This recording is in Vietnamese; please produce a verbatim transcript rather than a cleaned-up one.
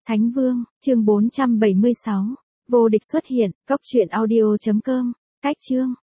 Thánh Vương, chương bốn trăm bảy mươi sáu. Vô địch xuất hiện, cốc truyện audio chấm com. Cách chương.